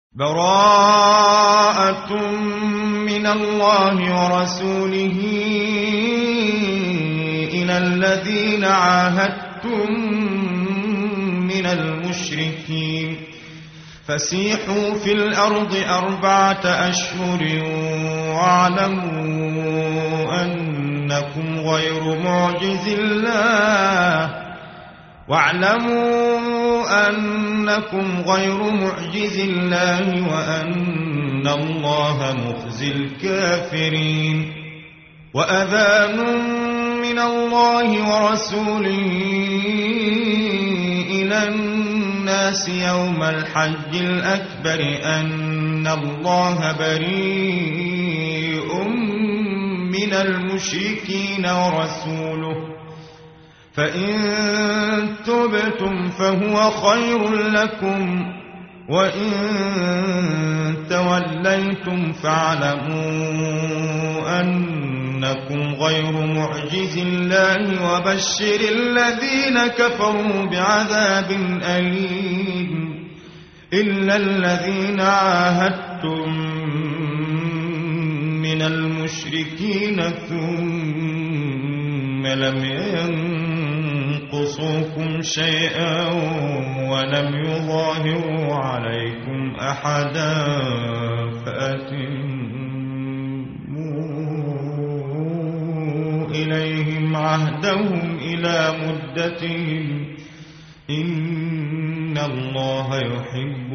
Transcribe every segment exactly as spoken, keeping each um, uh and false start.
براءة من الله ورسوله إلى الذين عاهدتم من المشركين فسيحوا في الأرض أربعة أشهر واعلموا أنكم غير معجز الله واعلموا أنكم غير معجز الله وأن الله مخزي الكافرين. وأذان من الله ورسوله إلى الناس يوم الحج الأكبر أن الله بريء من المشركين ورسوله فإن تبتم فهو خير لكم وإن توليتم فاعلموا أنكم غير معجز الله وبشر الذين كفروا بعذاب أليم. إلا الذين عاهدتم من المشركين ثم لم ينقصوكم شيئا ولم يظاهروا عليكم أحدا فأتموا إليهم عهدهم إلى مدتهم إن الله يحب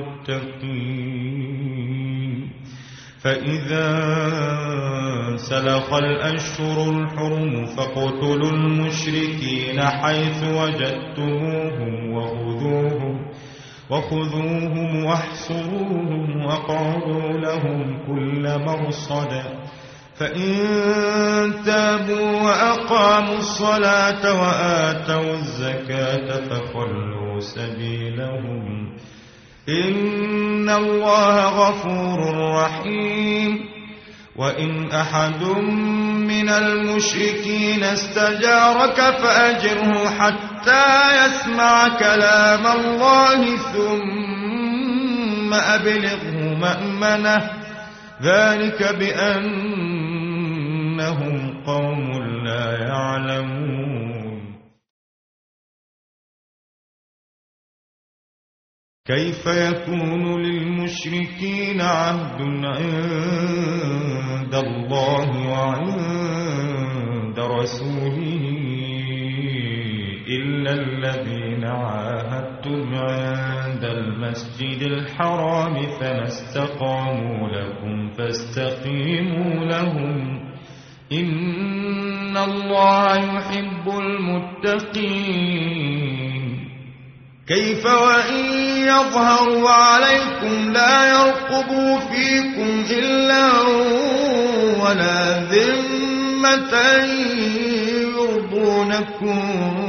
المتقين. فإذا سلخ الأشهر الحرم فاقتلوا المشركين حيث وجدتموهم وخذوهم وخذوهم واحصروهم واقعدوا لهم كل مرصد فإن تابوا وأقاموا الصلاة وآتوا الزكاة فخلوا سبيلهم إن الله غفور رحيم. وإن أحد من المشركين استجارك فأجره حتى يسمع كلام الله ثم أبلغه مأمنه ذلك بأنهم قوم لا يعلمون. كيف يكون للمشركين عهد عند الله وعند رسوله إلا الذين عاهدتم عند المسجد الحرام فما استقاموا لكم فاستقيموا لهم إن الله يحب المتقين. كيف وإن يظهروا عليكم لا يرقبوا فيكم إلا ولا ذمة يرضونكم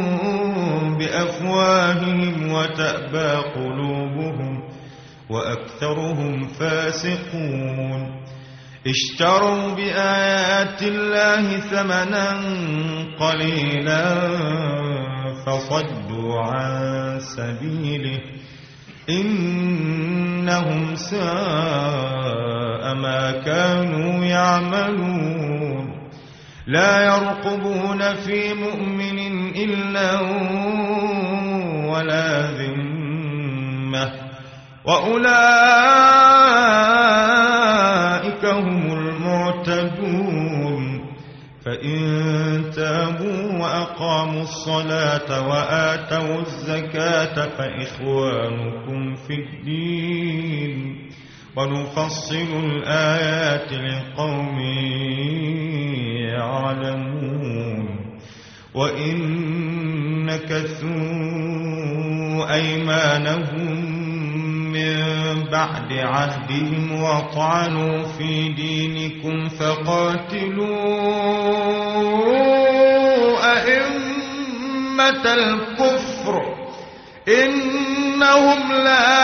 بأفواههم وتأبى قلوبهم وأكثرهم فاسقون. اشتروا بآيات الله ثمنا قليلا فصدوا عن سبيله إنهم ساء ما كانوا يعملون. لا يرقبون في مؤمن إلا ولا ذمة وأولئك هم المعتدون. فإن تابوا وأقاموا الصلاة وآتوا الزكاة فإخوانكم في الدين ونفصل الآيات لقوم يعلمون. وإن نكثوا أيمانهم من بعد عهدهم وطعنوا في دينكم فقاتلوا أئمة الكفر إنهم لا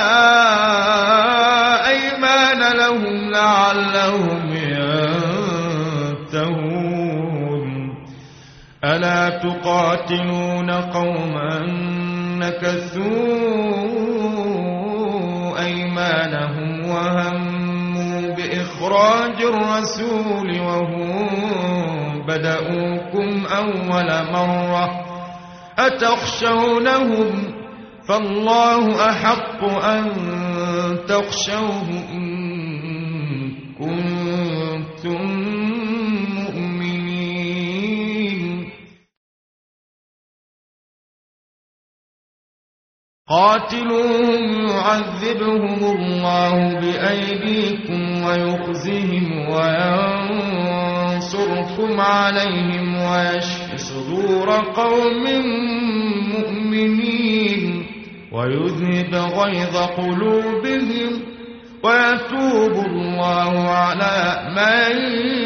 أيمان لهم لعلهم ينتهون. ألا تقاتلون قوما نكثوا أيمانهم الرسول وهم بدؤوكم أول مرة أتخشونهم فالله أحق أن تخشوه إن كنتم مؤمنين قاتلوهم يعذبهم الله بأيديكم ويخزهم وينصركم عليهم ويشف صدور قوم مؤمنين ويذهب غيظ قلوبهم ويتوب الله على من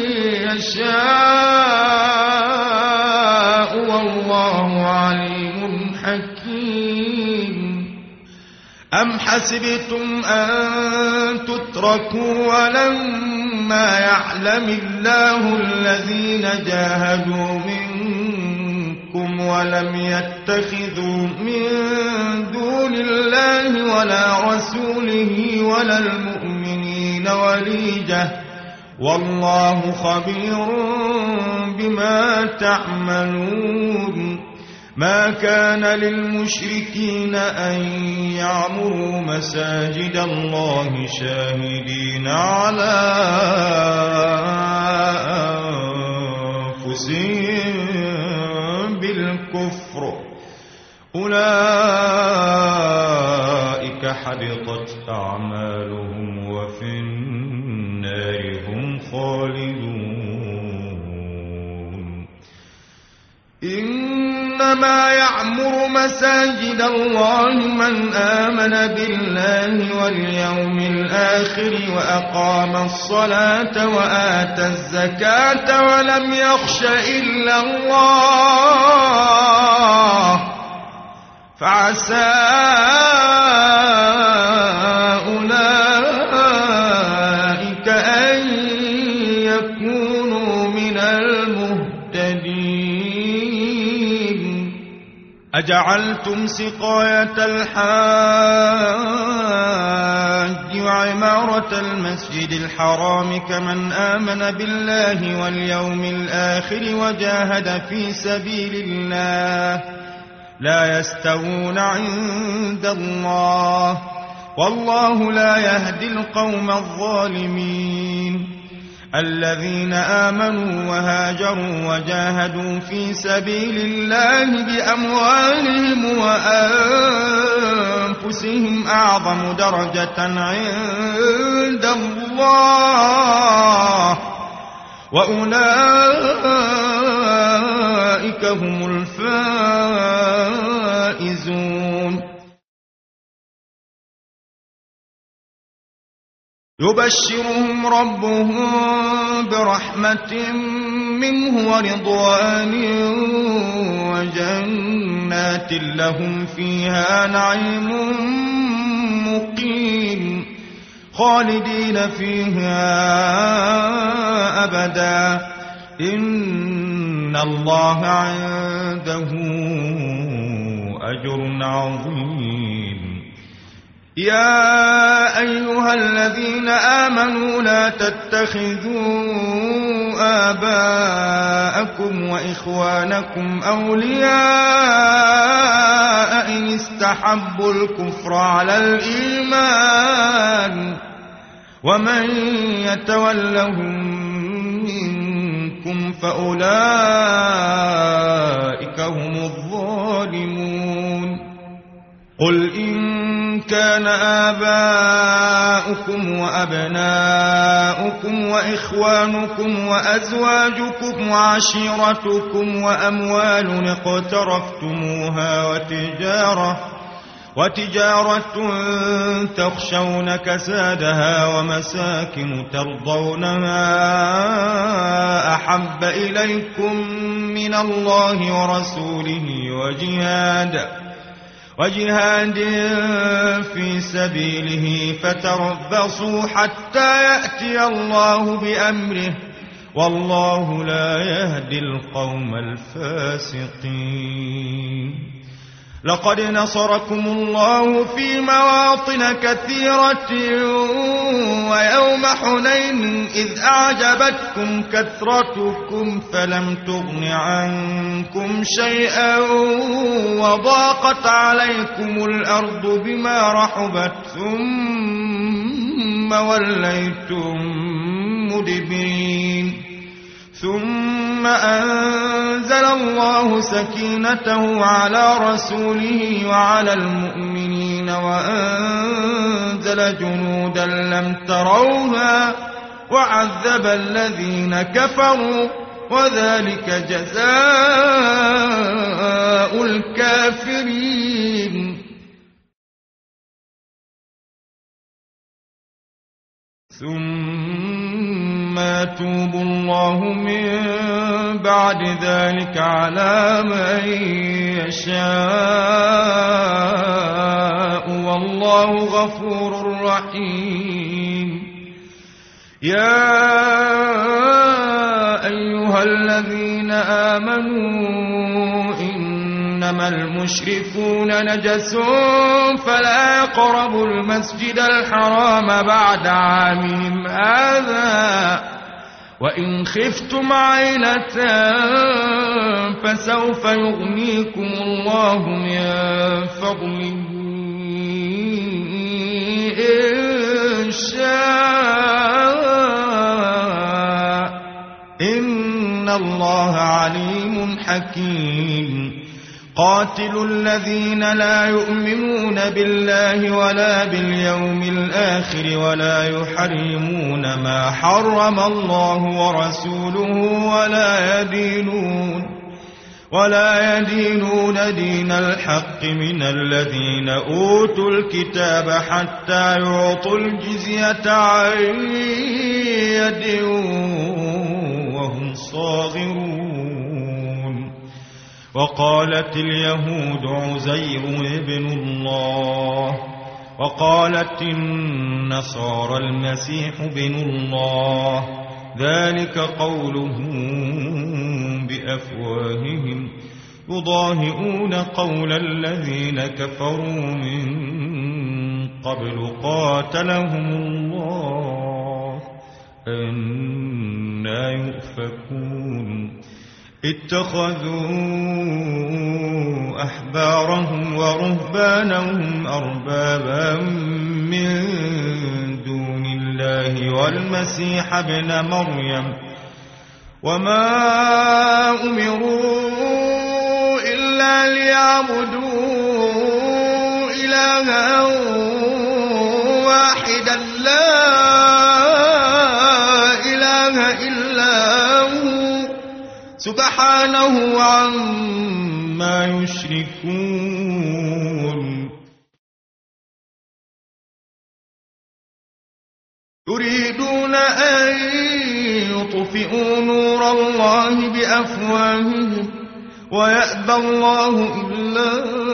يشاء والله عليم حكيم أم حسبتم أن تتركوا ولما يعلم الله الذين جاهدوا منكم ولم يتخذوا من دون الله ولا رسوله ولا المؤمنين وليجة والله خبير بما تعملون ما كان للمشركين أن يعمروا مساجد الله شاهدين على أنفسهم بالكفر أولئك حبطت أعمالهم وفي النار هم خالدون إنما يعمر مساجد الله من آمن بالله واليوم الآخر وأقام الصلاة وآتى الزكاة ولم يخش إلا الله فعسى أولئك أن يكونوا من المهتدين أجعلتم سقاية الحاج وعمارة المسجد الحرام كمن آمن بالله واليوم الآخر وجاهد في سبيل الله لا يستوون عند الله والله لا يهدي القوم الظالمين الذين آمنوا وهاجروا وجاهدوا في سبيل الله بأموالهم وأنفسهم أعظم درجة عند الله وأولئك هم الفائزون يبشرهم ربهم برحمة منه ورضوان وجنات لهم فيها نعيم مقيم خالدين فيها أبدا إن الله عنده أجر عظيم يا أيها الذين آمنوا لا تتخذوا آباءكم وإخوانكم أولياء إن استحبوا الكفر على الإيمان ومن يتولهم منكم فأولئك هم الظالمون قل إن كان آباؤكم وأبناؤكم وإخوانكم وأزواجكم وعشيرتكم وأموال اقترفتموها وتجارة وتجارة تخشون كسادها ومساكن ترضونها أحب إليكم من الله ورسوله وجهاد وجهاد في سبيله فتربصوا حتى يأتي الله بأمره والله لا يهدي القوم الفاسقين لقد نصركم الله في مواطن كثيرة ويوم حنين إذ أعجبتكم كثرتكم فلم تغن عنكم شيئا وضاقت عليكم الأرض بما رحبت ثم وليتم مدبرين ثم أنزل الله سكينته على رسوله وعلى المؤمنين وأنزل جنودا لم تروها وعذب الذين كفروا وذلك جزاء الكافرين ثم يتوب الله من بعد ذلك على من يشاء والله غفور رحيم. يا أيها الذين آمنوا إنما المشركون نجس فلا يقربوا المسجد الحرام بعد عامهم هذا وإن خفتم عيلة فسوف يغنيكم الله من فضله إن شاء إن الله عليم حكيم. قاتلوا الذين لا يؤمنون بالله ولا باليوم الآخر ولا يحرمون ما حرم الله ورسوله ولا يدينون ولا يدينون دين الحق من الذين أوتوا الكتاب حتى يعطوا الجزية عن يد وهم صاغرون. وقالت اليهود عزير ابن الله وقالت النصارى المسيح ابن الله ذلك قولهم بأفواههم يضاهئون قول الذين كفروا من قبل قاتلهم الله أنى يؤفكون. اتخذوا أحبارهم ورهبانهم أربابا من دون الله والمسيح ابن مريم وما أمروا إلا ليعبدوا إلها واحدا لا إله إلا سبحانه عما يشركون. يريدون أن يطفئوا نور الله بأفواههم ويأبى الله إلا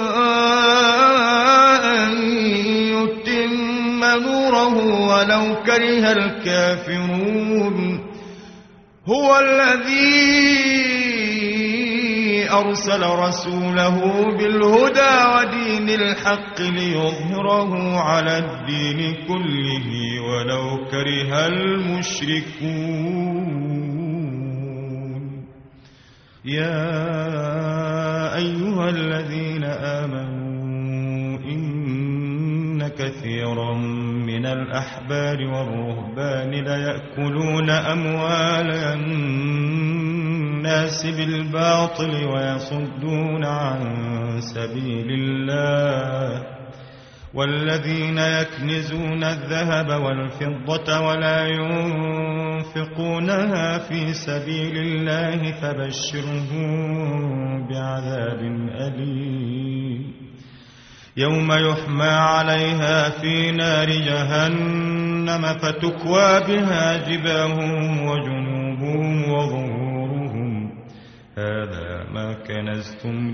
أن يتم نوره ولو كره الكافرون. هو الذي أرسل رسوله بالهدى ودين الحق ليظهره على الدين كله ولو كره المشركون. يا أيها الذين آمنوا إن كثيرا من الأحبار والرهبان ليأكلون أموال الناس بالباطل ويصدون عن سبيل الله والذين يكنزون الذهب والفضة ولا ينفقونها في سبيل الله فبشرهم بعذاب أليم. يوم يحمى عليها في نار جهنم فتكوى بها جباههم وجنوبهم وظهورهم هذا ما كنزتم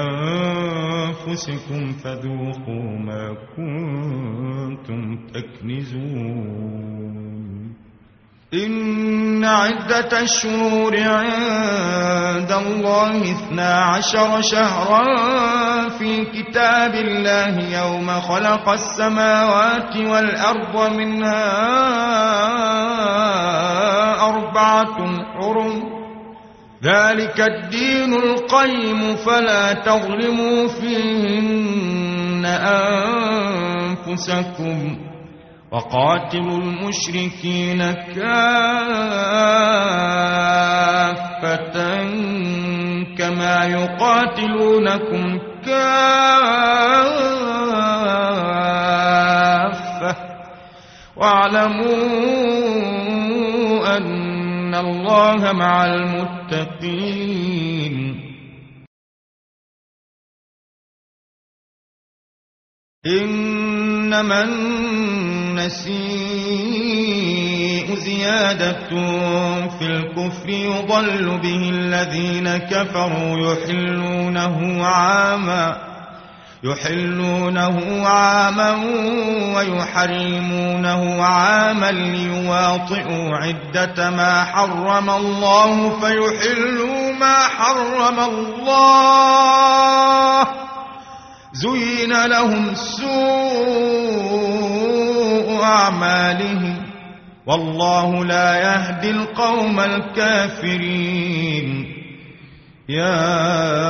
لأنفسكم فذوقوا ما كنتم تكنزون. إن عدة الشهور عند الله اثنا عشر شهرا في في كتاب الله يوم خلق السماوات والأرض منها أربعة حرم ذلك الدين القيم فلا تظلموا فيهن أنفسكم وقاتلوا المشركين كافة كما يقاتلونكم كافة واعلموا أن الله مع المتقين إنما النسيء زيادة في الكفر يضل به الذين كفروا يحلونه عاما يحلونه عاما ويحرمونه عاما ليواطئوا عدة ما حرم الله فيحلوا ما حرم الله زين لهم سوء أعمالهم والله لا يهدي القوم الكافرين يا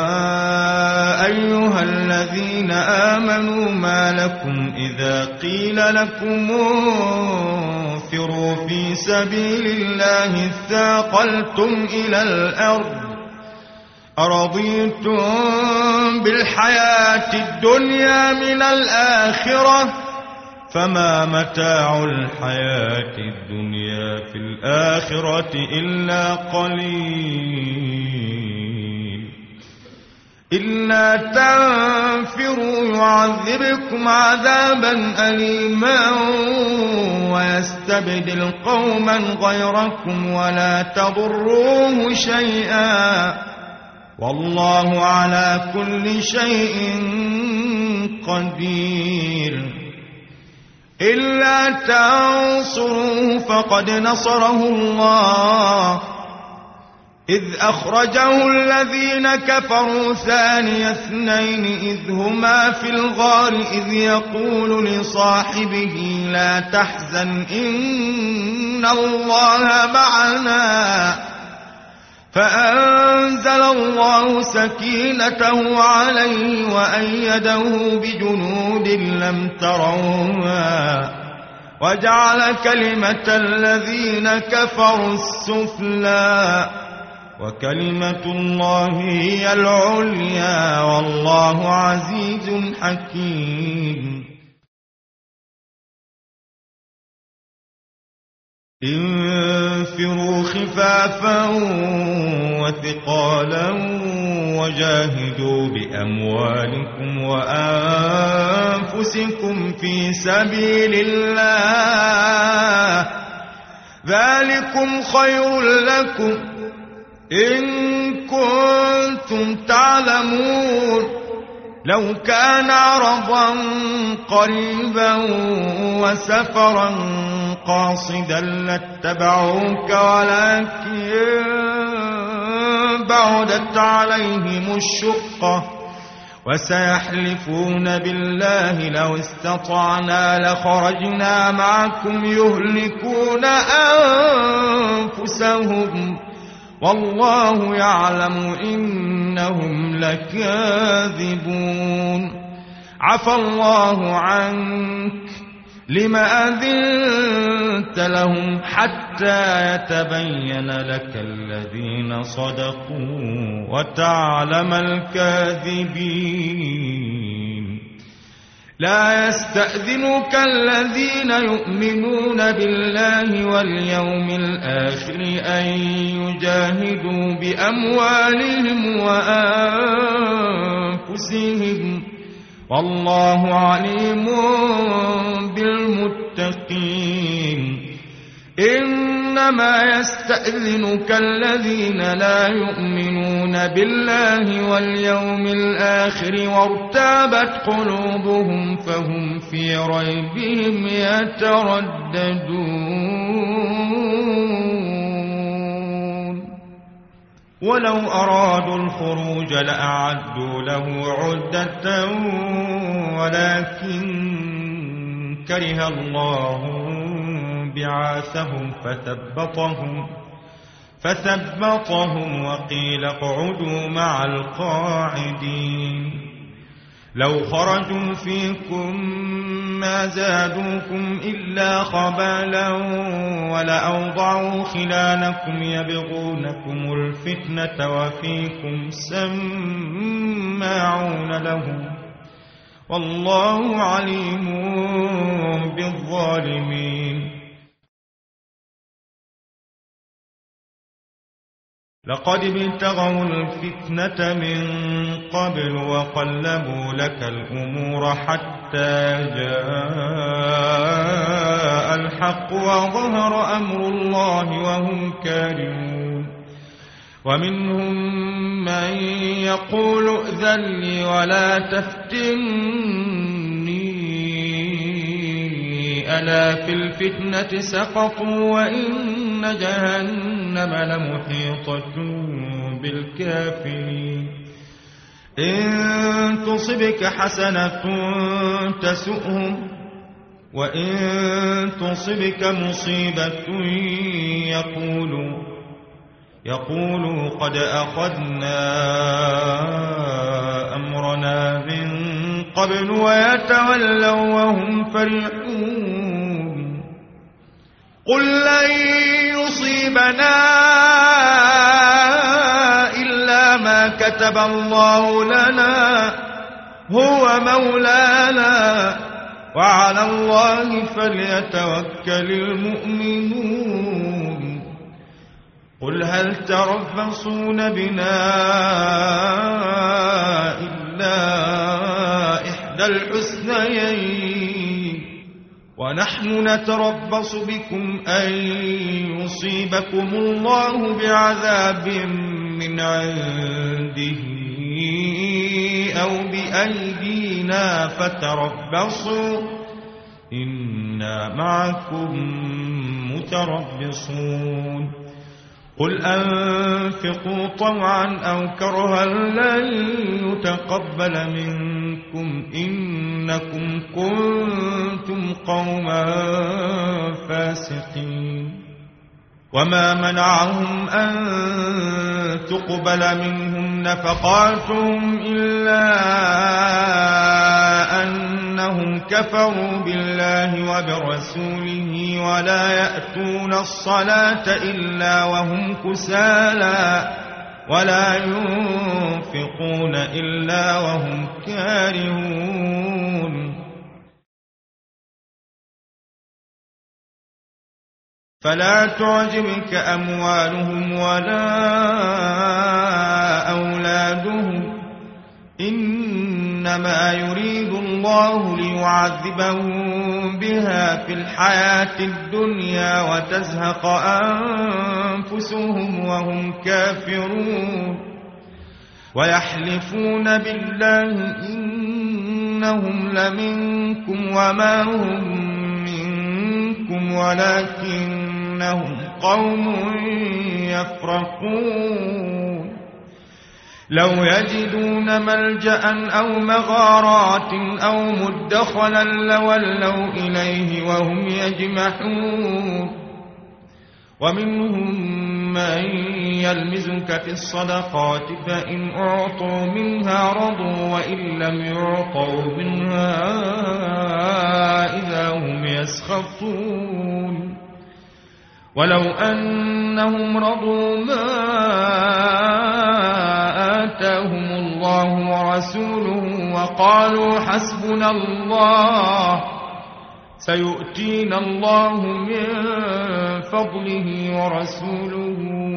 أيها الذين آمنوا ما لكم إذا قيل لكم انفروا في سبيل الله اثاقلتم إلى الأرض أرضيتم بالحياة الدنيا من الآخرة فما متاع الحياة الدنيا في الآخرة إلا قليل إلا تنفروا يعذبكم عذابا أليما ويستبدل قوما غيركم ولا تضروه شيئا والله على كل شيء قدير إلا تنصروه فقد نصره الله إذ أخرجه الذين كفروا ثاني اثنين إذ هما في الغار إذ يقول لصاحبه لا تحزن إن الله معنا فأنزل الله سكينته عليه وأيده بجنود لم تروها وجعل كلمة الذين كفروا السفلى وكلمة الله هي العليا والله عزيز حكيم انفروا خفافا وثقالا وجاهدوا بأموالكم وأنفسكم في سبيل الله ذلكم خير لكم إن كنتم تعلمون لو كان عرضا قريبا وسفرا قاصدا لاتبعوك ولكن بعدت عليهم الشقة وسيحلفون بالله لو استطعنا لخرجنا معكم يهلكون أنفسهم والله يعلم إنهم لكاذبون عفى الله عنك لما أذنت لهم حتى يتبين لك الذين صدقوا وتعلم الكاذبين لا يستأذنك الذين يؤمنون بالله واليوم الآخر أن يجاهدوا بأموالهم وأنفسهم والله عليم بالمتقين إنما يستأذنك الذين لا يؤمنون بالله واليوم الآخر وارتابت قلوبهم فهم في ريبهم يترددون ولو أرادوا الخروج لأعدوا له عدة ولكن كره الله بعاثهم فثبطهم فثبطهم وقيل اقعدوا مع القاعدين لو خرجوا فيكم ما زادوكم إلا خبالا ولأوضعوا خلالكم يبغونكم الفتنة وفيكم سماعون لهم والله عليم بالظالمين لقد ابتغوا الفتنة من قبل وقلبوا لك الأمور حتى جاء الحق وظهر أمر الله وهم كارهون ومنهم من يقول ائذن لي ولا تفتني ألا في الفتنة سقطوا وإن جهنم لمحيطة بالكافرين إن تصبك حسنة تسؤهم وإن تصبك مصيبة يقولوا يقولوا قد أخذنا أمرنا من قبل ويتولوا وهم فرحون قل لن يصيبنا إلا ما كتب الله لنا هو مولانا وعلى الله فليتوكل المؤمنون قل هل تربصون بنا إلا إحدى الحسنيين ونحن نتربص بكم أن يصيبكم الله بعذاب من عنده أو بأيدينا فتربصوا إنا معكم متربصون قل أنفقوا طوعا أو كرها لن يتقبل منكم إنكم كنتم قوما فاسقين وما منعهم أن تقبل منهم نفقاتهم إلا أنهم كفروا بالله وبرسوله ولا يأتون الصلاة إلا وهم كسالى ولا ينفقون إلا وهم كارهون فلا تعجبك أموالهم ولا أولادهم إنما يريد الله ليعذبهم بها في الحياة الدنيا وتزهق أنفسهم وهم كافرون ويحلفون بالله إنهم لمنكم وما هم منكم ولكنهم قوم يفرقون لو يجدون ملجأ أو مغارات أو مدخلا لولوا إليه وهم يجمحون ومنهم من يلمزك في الصدقات فإن أعطوا منها رضوا وإن لم يعطوا منها إذا هم يسخطون ولو أنهم رضوا ما آتاهم الله ورسوله وقالوا حسبنا الله سيؤتينا الله من فضله ورسوله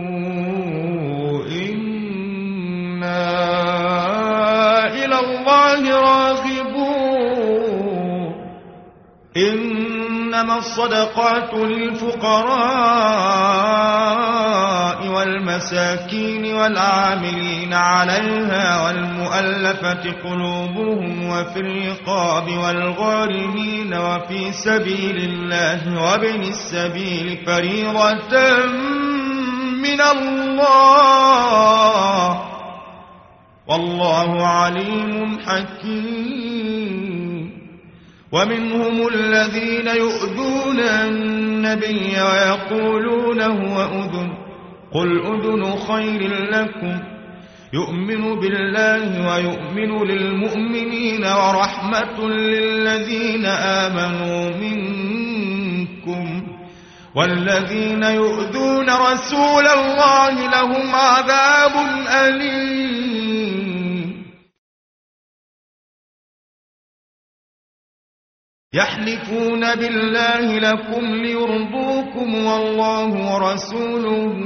إنا إلى الله راغبون إنما الصدقات للفقراء والمساكين والعاملين عليها والمؤلفة قلوبهم وفي الرقاب والغارمين وفي سبيل الله وابن السبيل فريضة من الله والله عليم حكيم. ومنهم الذين يؤذون النبي ويقولون هو أذن قل أذن خير لكم يؤمن بالله ويؤمن للمؤمنين ورحمة للذين آمنوا منكم والذين يؤذون رسول الله لهم عذاب أليم. يحلفون بالله لكم ليرضوكم والله ورسوله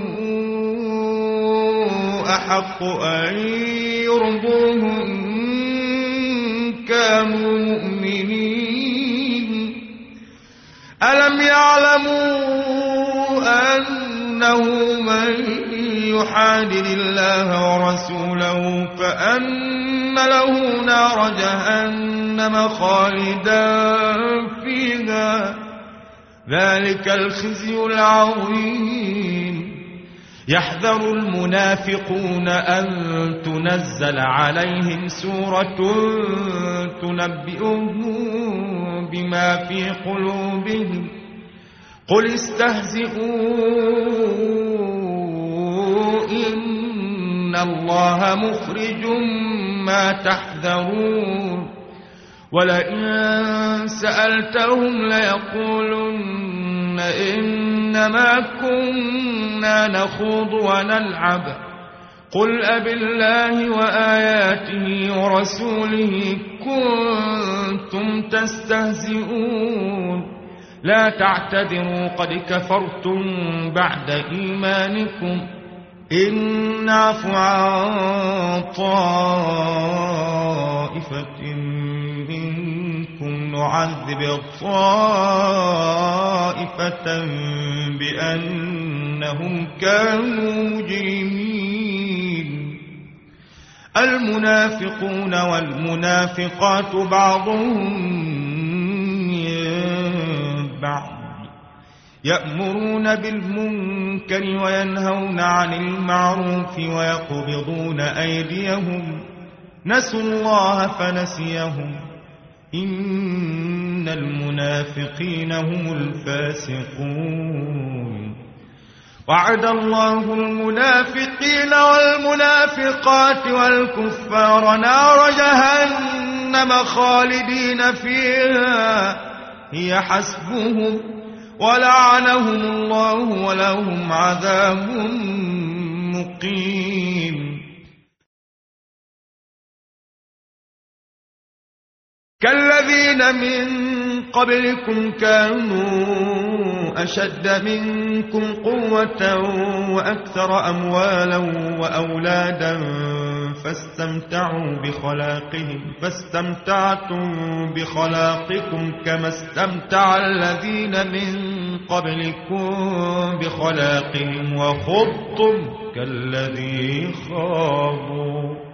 أحق أن يرضوه إن كانوا مؤمنين. ألم يعلموا أنه من يحادد الله ورسوله فأن له نار جهنم خالدا فيها ذلك الخزي العظيم. يحذر المنافقون أن تنزل عليهم سورة تنبئهم بما في قلوبهم قل استهزئوا إن الله مخرج ما تحذرون. ولئن سألتهم ليقولن إنما كنا نخوض ونلعب قل أبالله وآياته ورسوله كنتم تستهزئون لا تعتذروا قد كفرتم بعد إيمانكم إن نعف عن طائفة منكم نعذب طائفة بأنهم كانوا مجرمين. المنافقون والمنافقات بعضهم من بعض يأمرون بالمنكر وينهون عن المعروف ويقبضون أيديهم نسوا الله فنسيهم إن المنافقين هم الفاسقون. وعد الله المنافقين والمنافقات والكفار نار جهنم خالدين فيها هي حسبهم ولعنهم الله ولهم عذاب مقيم. كالذين من قبلكم كانوا أشد منكم قوة وأكثر أموالا وأولادا فاستمتعوا بخلاقهم فاستمتعتم بخلاقكم كما استمتع الذين من قبلكم بخلاقهم وخضتم كالذي خاضوا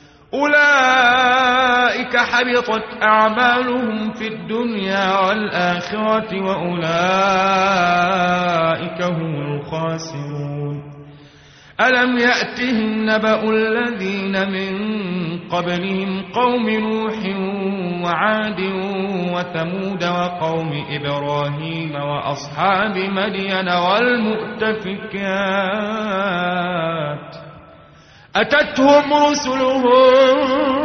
أولئك حبطت أعمالهم في الدنيا والآخرة وأولئك هم الخاسرون. ألم يأتهم نبأ الذين من قبلهم قوم نوح وعاد وثمود وقوم إبراهيم وأصحاب مدين والمؤتفكات أتتهم رسلهم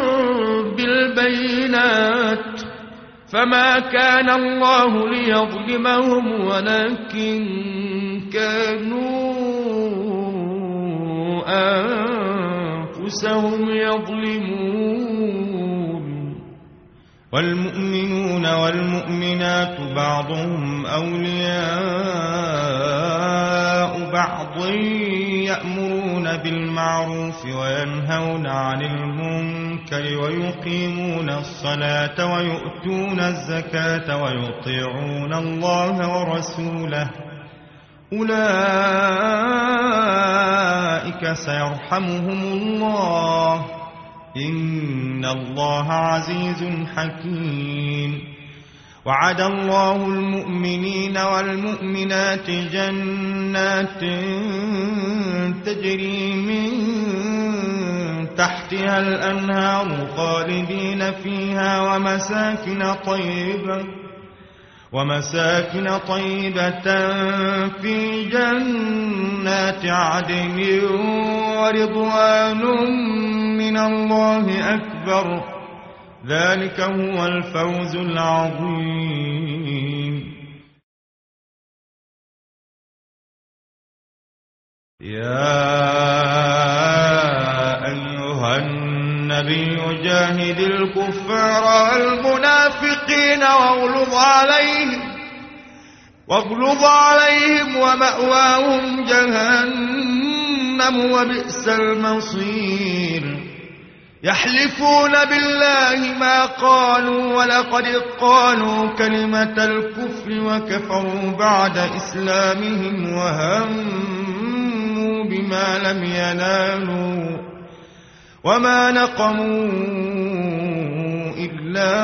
بالبينات فما كان الله ليظلمهم ولكن كانوا أنفسهم يظلمون. والمؤمنون والمؤمنات بعضهم أولياء بعض يأمرون بالمعروف وينهون عن المنكر ويقيمون الصلاة ويؤتون الزكاة ويطيعون الله ورسوله أولئك سيرحمهم الله إن الله عزيز حكيم. وعد الله المؤمنين والمؤمنات جنات تجري من تحتها الأنهار خالدين فيها ومساكن طيبة ومساكن طيبة في جنات عدن ورضوان من الله أكبر ذلك هو الفوز العظيم. يا أيها النبي جاهد الكفار والمنافقين واغلظ عليهم واغلظ عليهم ومأواهم جهنم وبئس المصير. يحلفون بالله ما قالوا ولقد قالوا كلمة الكفر وكفروا بعد إسلامهم وهموا بما لم ينالوا وما نقموا إلا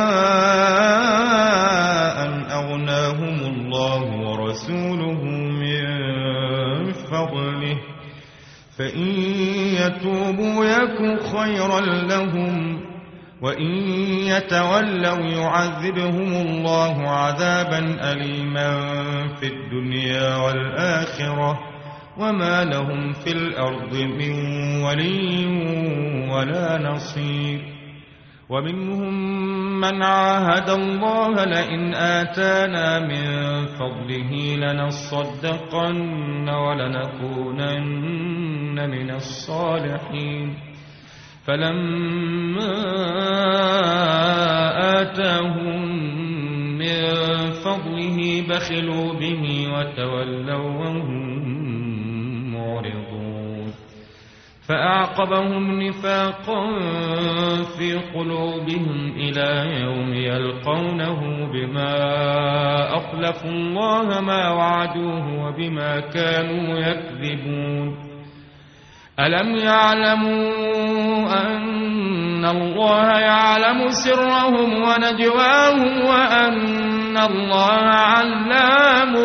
أن أغناهم الله ورسوله من فضله فإن يتوبوا يكن خيرا لهم وإن يتولوا يعذبهم الله عذابا أليما في الدنيا والآخرة وما لهم في الأرض من ولي ولا نصير. ومنهم من عاهد الله لئن آتانا من فضله لنصدقن ولنكونن من الصالحين فلما آتاهم من فضله بخلوا به وتولوا وهم معرضون فأعقبهم نفاقا في قلوبهم إلى يوم يلقونه بما أخلفوا الله ما وعدوه وبما كانوا يكذبون. ألم يعلموا أن الله يعلم سرهم ونجواهم وأن الله علام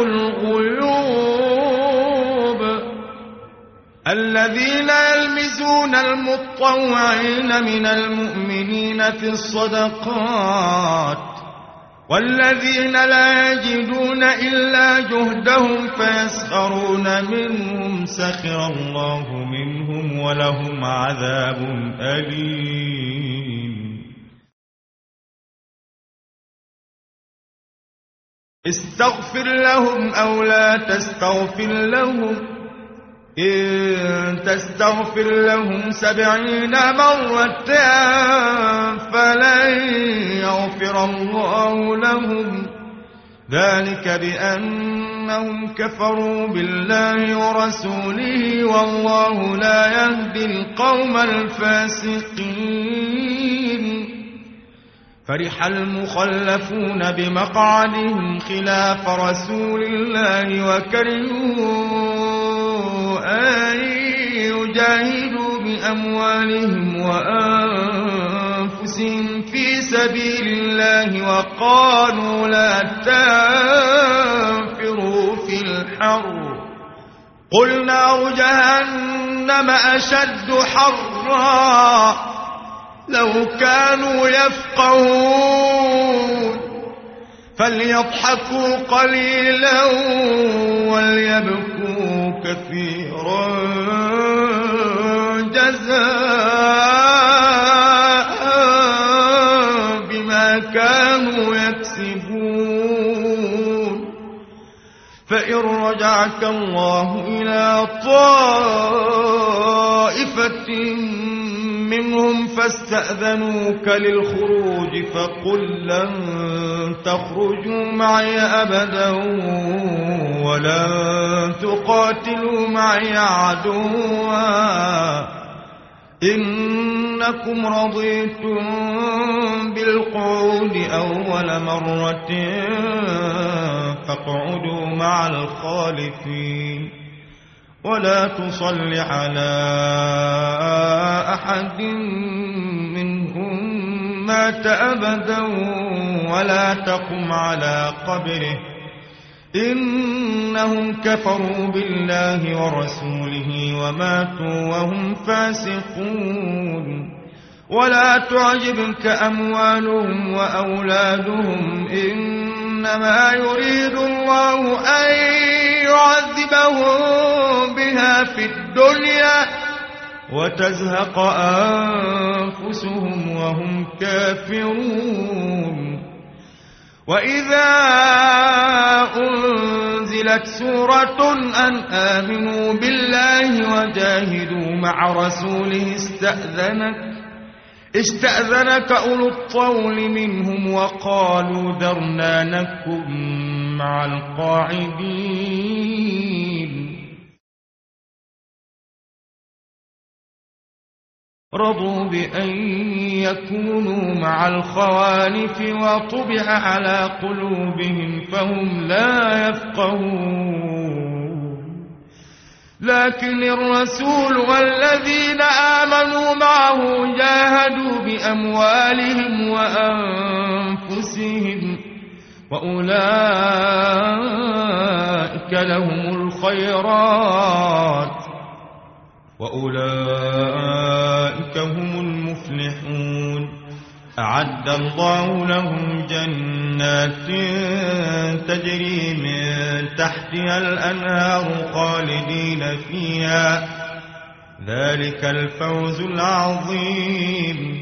الغيوب. الذين يلمزون المطوعين من المؤمنين في الصدقات والذين لا يجدون إلا جهدهم فيسخرون منهم سخر الله منهم ولهم عذاب أليم. استغفر لهم أو لا تستغفر لهم إن تستغفر لهم سبعين مرة فلن يغفر الله لهم ذلك بأنهم كفروا بالله ورسوله والله لا يهدي القوم الفاسقين. فرح المخلفون بمقعدهم خلاف رسول الله وكرهوا أن يجاهدوا بأموالهم وأنفسهم في سبيل الله وقالوا لا تنفروا في الحر قل نار جهنم أشد حرا لو كانوا يفقهون فليضحكوا قليلا وليبكوا كثيرا جزاء بما كانوا يكسبون. فإن رجعك الله إلى طائفة منهم فاستأذنوك للخروج فقل لن تخرجوا معي أبدا ولن تقاتلوا معي عدوا إنكم رضيتم بالقعود أول مرة فاقعدوا مع الخالفين ولا تصل على أحد منهم مات أبدا ولا تقم على قبره إنهم كفروا بالله ورسوله وماتوا وهم فاسقون ولا تعجبك أموالهم وأولادهم إنما يريد الله أن يعذبهم بها في الدنيا وتزهق أنفسهم وهم كافرون وإذا أنزلت سورة أن آمنوا بالله وجاهدوا مع رسوله استأذنك استأذنك أولو الطول منهم وقالوا ذرنا نكن مع القاعدين رضوا بأن يكونوا مع الخوالف وطبع على قلوبهم فهم لا يفقهون لكن الرسول والذين آمنوا معه جاهدوا بأموالهم وأنفسهم وأولئك لهم الخيرات وأولئك هم المفلحون أعد الله لهم جنات تجري من تحتها الأنهار خالدين فيها ذلك الفوز العظيم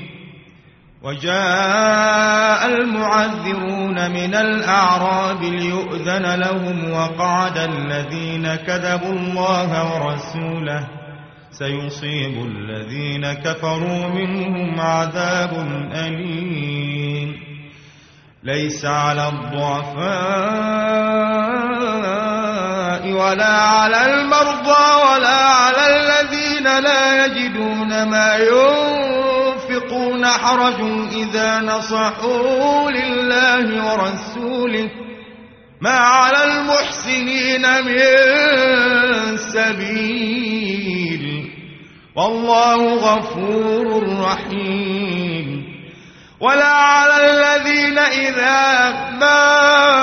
وجاء المعذرون من الأعراب ليؤذن لهم وقعد الذين كذبوا الله ورسوله سيصيب الذين كفروا منهم عذاب أليم ليس على الضعفاء ولا على المرضى ولا على الذين لا يجدون ما ينفقون حرج إذا نصحوا لله ورسوله ما على المحسنين من سبيل والله غفور رحيم ولا على الذين إذا ما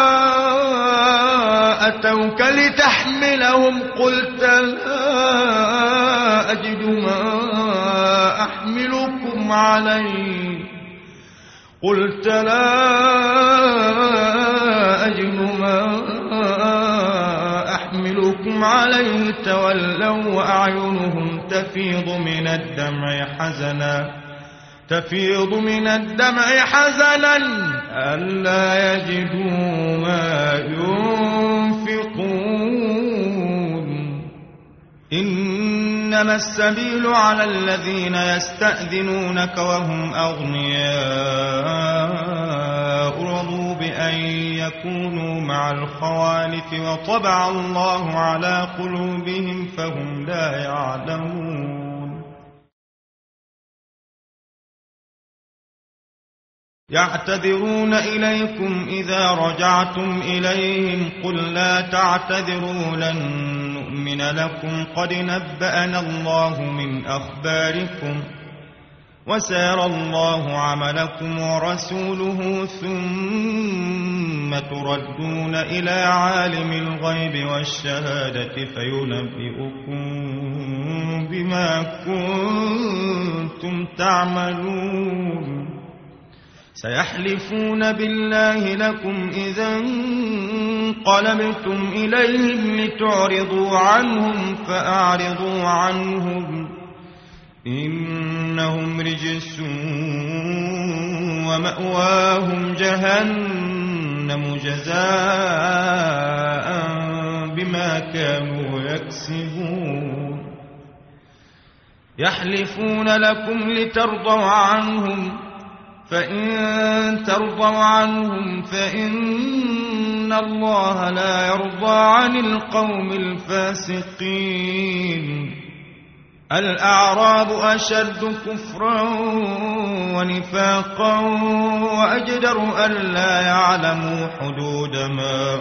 أتوك لتحملهم قلت لا أجد ما أحملكم عليه قلت لا أجد ما أحملكم عليه تولوا وأعينهم تفيض من الدمع حزنا تفيض من الدمع حزنا ألا يجدوا ما ينفقون إنما السبيل على الذين يستأذنونك وهم أغنياء رضوا بأن يكونوا مع الخوالف وطبع الله على قلوبهم فهم لا يعلمون يعتذرون إليكم إذا رجعتم إليهم قل لا تعتذروا لن نؤمن لكم قد نبأنا الله من أخباركم وسيرى الله عملكم ورسوله ثم تردون إلى عالم الغيب والشهادة فينبئكم بما كنتم تعملون سيحلفون بالله لكم إذا انقلبتم إليهم لتعرضوا عنهم فأعرضوا عنهم إنهم رجس ومأواهم جهنم جزاء بما كانوا يكسبون يحلفون لكم لترضوا عنهم فإن ترضوا عنهم فإن الله لا يرضى عن القوم الفاسقين الأعراب أشد كفرا ونفاقا وأجدر ألا يعلموا حدود ما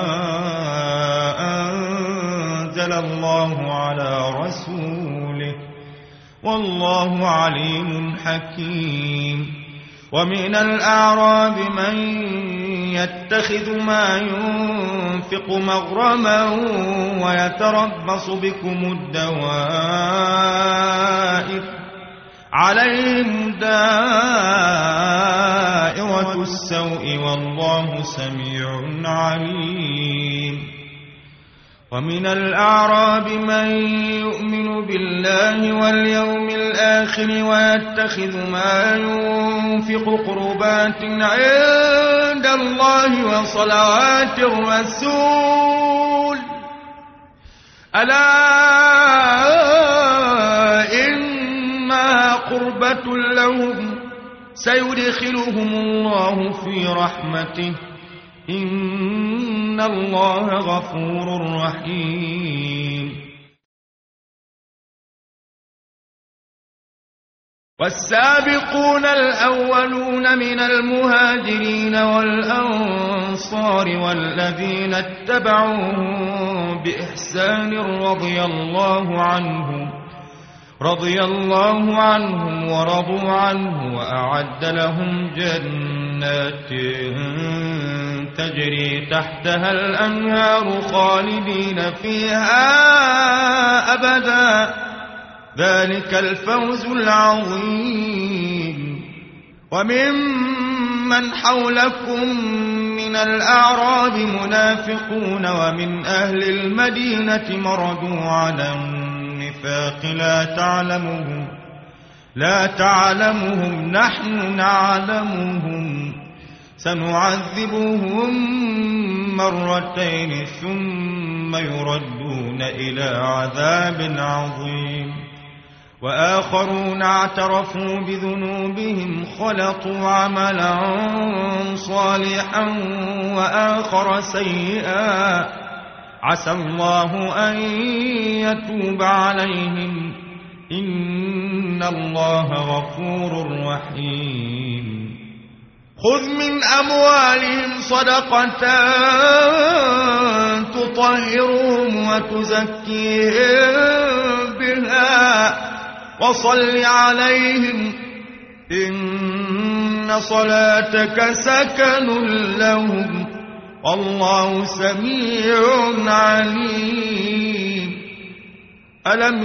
أنزل الله على رسوله والله عليم حكيم ومن الأعراب من يتخذ ما ينفق مغرما ويتربص بكم الدوائر عليهم دائرة السوء والله سميع عليم. ومن الأعراب من يؤمن بالله واليوم الآخر ويتخذ ما ينفق قربات عند الله وصلوات الرسول ألا إنها قربة لهم سيدخلهم الله في رحمته إن الله غفور رحيم. والسابقون الأولون من المهاجرين والأنصار والذين اتبعوهم بإحسان رضي الله عنهم رضي الله عنهم ورضوا عنه وأعد لهم جنات تجري تحتها الأنهار خالدين فيها أبدا ذلك الفوز العظيم. وممن حولكم من الأعراب منافقون ومن أهل المدينة مردوا على النفاق لا تعلمهم لا تعلمهم نحن نعلمهم سنعذبهم مرتين ثم يردون إلى عذاب عظيم. وآخرون اعترفوا بذنوبهم خلطوا عملا صالحا وآخر سيئا عسى الله أن يتوب عليهم إن الله غفور رحيم. خذ من أموالهم صدقة تطهرهم وتزكيهم بها وصل عليهم إن صلاتك سكن لهم والله سميع عليم. ألم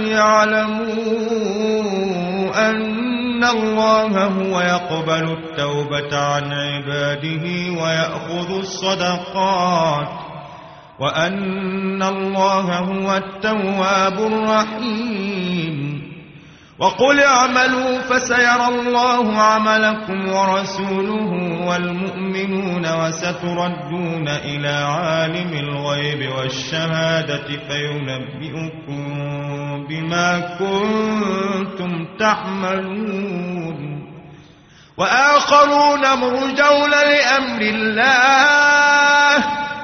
يعلموا أن الله هو يقبل التوبة عن عباده ويأخذ الصدقات وأن الله هو التواب الرحيم. وقل اعملوا فسيرى الله عملكم ورسوله والمؤمنون وستردون إلى عالم الغيب والشهادة فينبئكم بما كنتم تعملون. وآخرون مرجون لأمر الله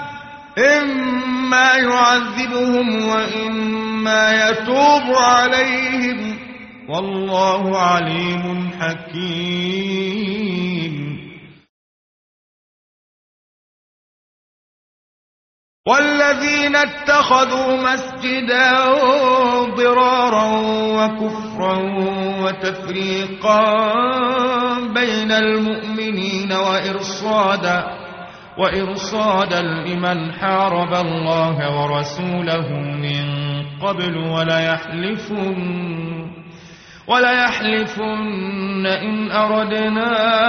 إما يعذبهم وإما يتوب عليهم والله عليم حكيم. والذين اتخذوا مسجدا ضرارا وكفرا وتفريقا بين المؤمنين وإرصادا وإرصادا لمن حارب الله ورسوله من قبل ولا يحلفون ولا يحلفن إن أردنا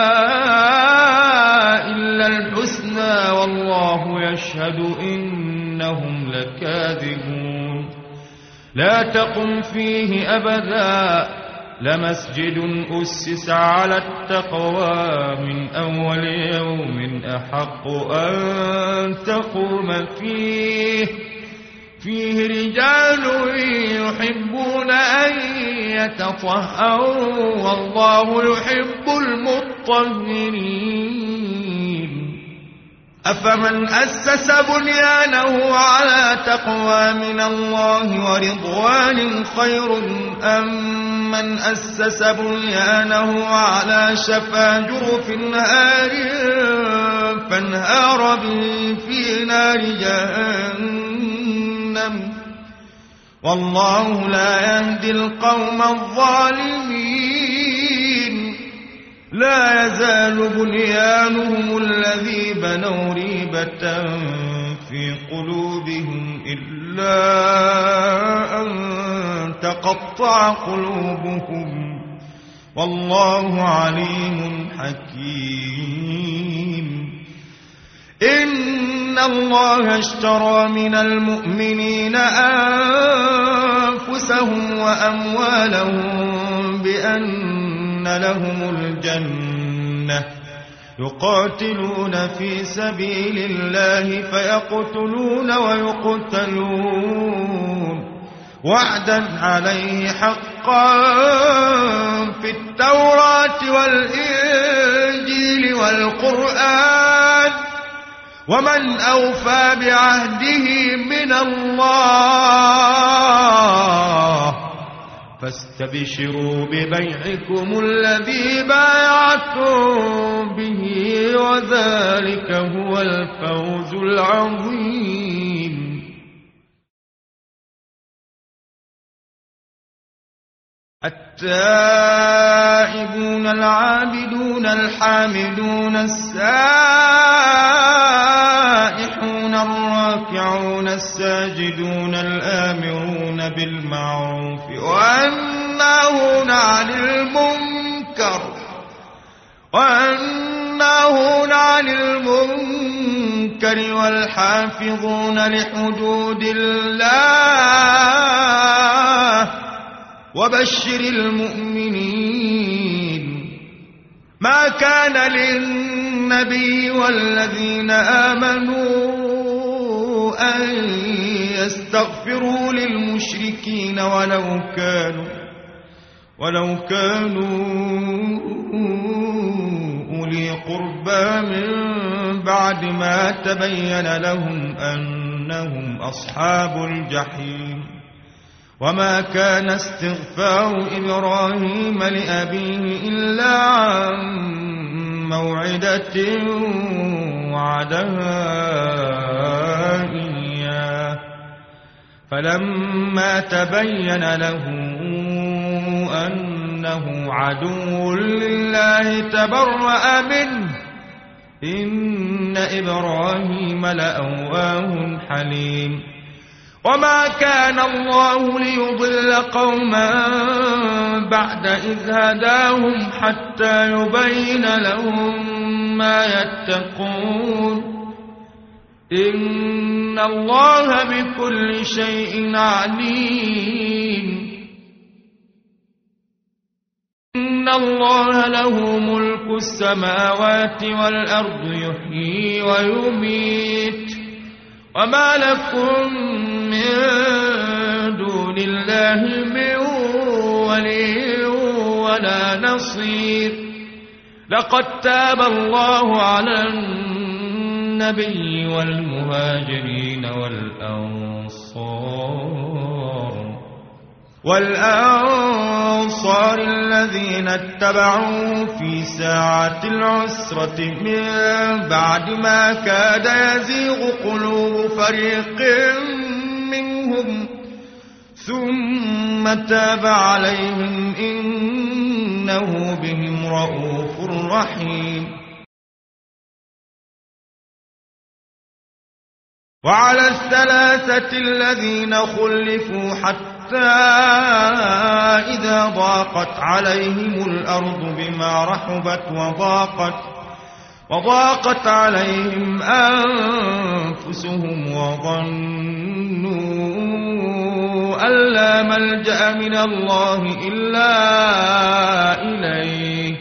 إلا الحسنى والله يشهد إنهم لكاذبون. لا تقم فيه أبدا لمسجد أسس على التقوى من أول يوم أحق أن تقوم فيه فيه رجال يحبون أن يتطهروا والله يحب المطهرين. أفمن أسس بنيانه على تقوى من الله ورضوان خير أم من أسس بنيانه على شفا جرف نهار فانهار به في نار جهنم والله لا يهدي القوم الظالمين. لا يزال بنيانهم الذي بنوا ريبة في قلوبهم إلا أن تقطع قلوبهم والله عليم حكيم. إن الله اشترى من المؤمنين أنفسهم وأموالهم بأن لهم الجنة يقاتلون في سبيل الله فيقتلون ويقتلون وعدا عليه حقا في التوراة والإنجيل والقرآن ومن أوفى بعهده من الله فاستبشروا ببيعكم الذي بايعتم به وذلك هو الفوز العظيم. التائبون العابدون الحامدون السائحون الراكعون الساجدون الآمرون بالمعروف والناهون عن المنكر والناهون عن المنكر والحافظون لحدود الله وبشر المؤمنين. ما كان للنبي والذين آمنوا أن يستغفروا للمشركين ولو كانوا ولو كانوا أولي قربى من بعد ما تبين لهم أنهم أصحاب الجحيم. وما كان استغفار إبراهيم لأبيه إلا عن موعدة وعدها إياه فلما تبين له أنه عدو لله تبرأ منه إن إبراهيم لأواه حليم. وما كان الله ليضل قوما بعد إذ هداهم حتى يبين لهم ما يتقون إن الله بكل شيء عليم. إن الله له ملك السماوات والأرض يحيي ويميت وما لكم من دون الله من ولي ولا نصير. لقد تاب الله على النبي والمهاجرين والأنصار والأنصار الذين اتبعوا في ساعة العسرة من بعد ما كاد يزيغ قلوب فريق منهم ثم تاب عليهم إنه بهم رءوف رحيم. وعلى الثلاثة الذين خلفوا حتى إذا ضاقت عليهم الأرض بما رحبت وضاقت وضاقت عليهم أنفسهم وظنوا أن لا ملجأ من الله إلا إليه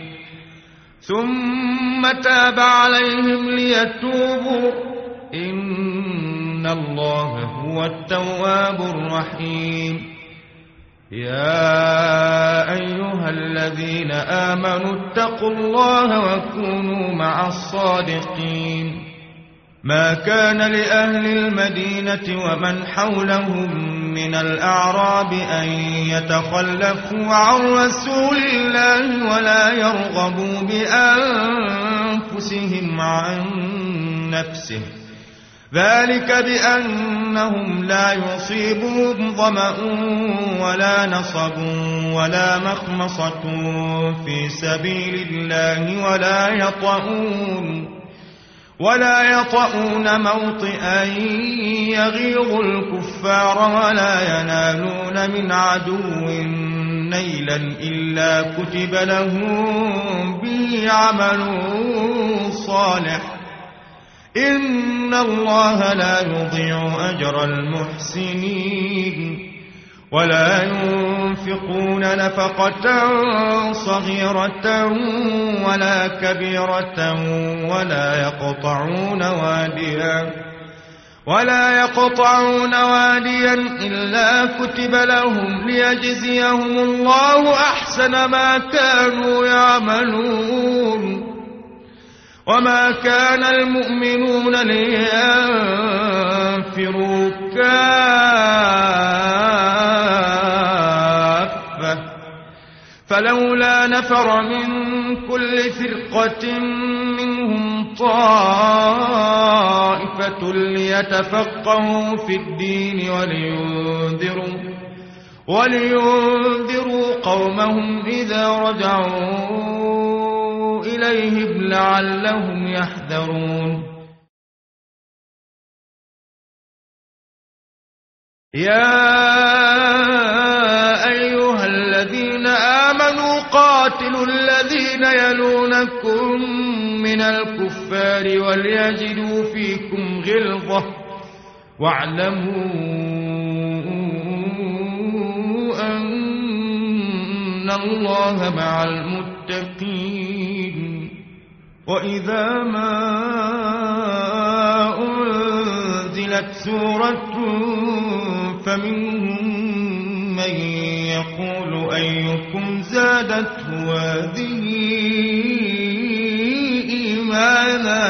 ثم تاب عليهم ليتوبوا إن الله هو التواب الرحيم. يا أيها الذين آمنوا اتقوا الله وكونوا مع الصادقين. ما كان لأهل المدينة ومن حولهم من الأعراب أن يتخلفوا عن رسول الله ولا يرغبوا بأنفسهم عن نفسه ذلك بأنهم لا يصيبهم ظمأ ولا نصب ولا مخمصة في سبيل الله ولا يطؤون ولا يطؤون موطئا يغيظ الكفار ولا ينالون من عدو نيلا إلا كتب لهم به عمل صالح إن الله لا يضيع أجر المحسنين ولا ينفقون نفقة صغيرة ولا كبيرة ولا يقطعون واديا ولا يقطعون واديا إلا كتب لهم ليجزيهم الله أحسن ما كانوا يعملون وما كان المؤمنون لينفروا كافة فلولا نفر من كل فرقة منهم طائفة ليتفقهوا في الدين ولينذروا ولينذروا قومهم إذا رجعوا إليهم لعلهم يحذرون يا أيها الذين آمنوا قاتلوا الذين يلونكم من الكفار وليجدوا فيكم غلظة واعلموا أن الله مع المتقين وإذا ما أنزلت سورة فمنهم من يقول أيكم زادته هذه إيمانا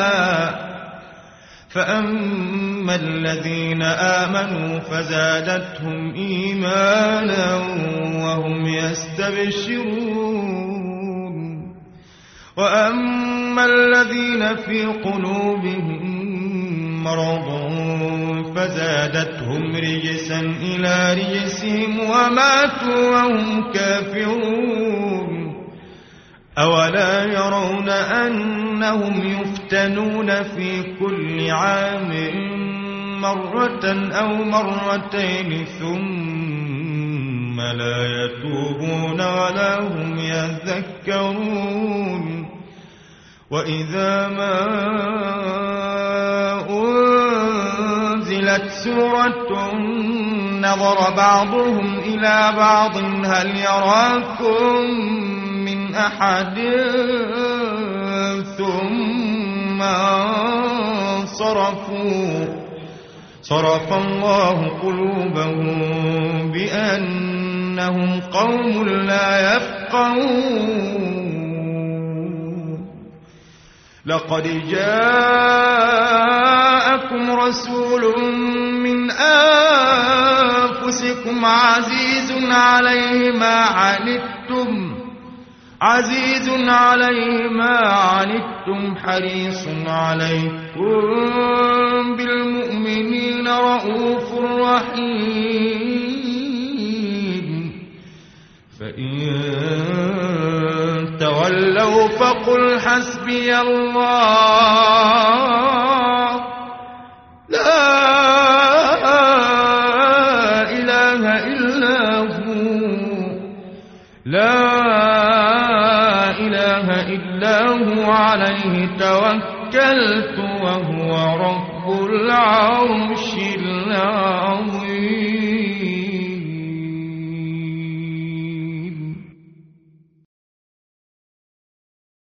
فأما الذين آمنوا فزادتهم إيمانا وهم يستبشرون وأما الذين في قلوبهم مرض فزادتهم رجسا إلى رجسهم وماتوا وهم كافرون أولا يرون أنهم يفتنون في كل عام مرة أو مرتين ثم لا يتوبون ولا هم يذكرون وإذا ما أنزلت سورة نظر بعضهم إلى بعض هل يراكم من أحد ثم صرفوا صرف الله قلوبهم بأنهم قوم لا يفقهون لقد جاءكم رسول من أنفسكم عزيز عليه ما عنتم عزيز عليه ما عنتم حريص عليكم بالمؤمنين رؤوف رحيم فإن تولوا فقل حسبي الله لا إله إلا هو لا إله إلا هو عليه توكلت وهو رب العرش العظيم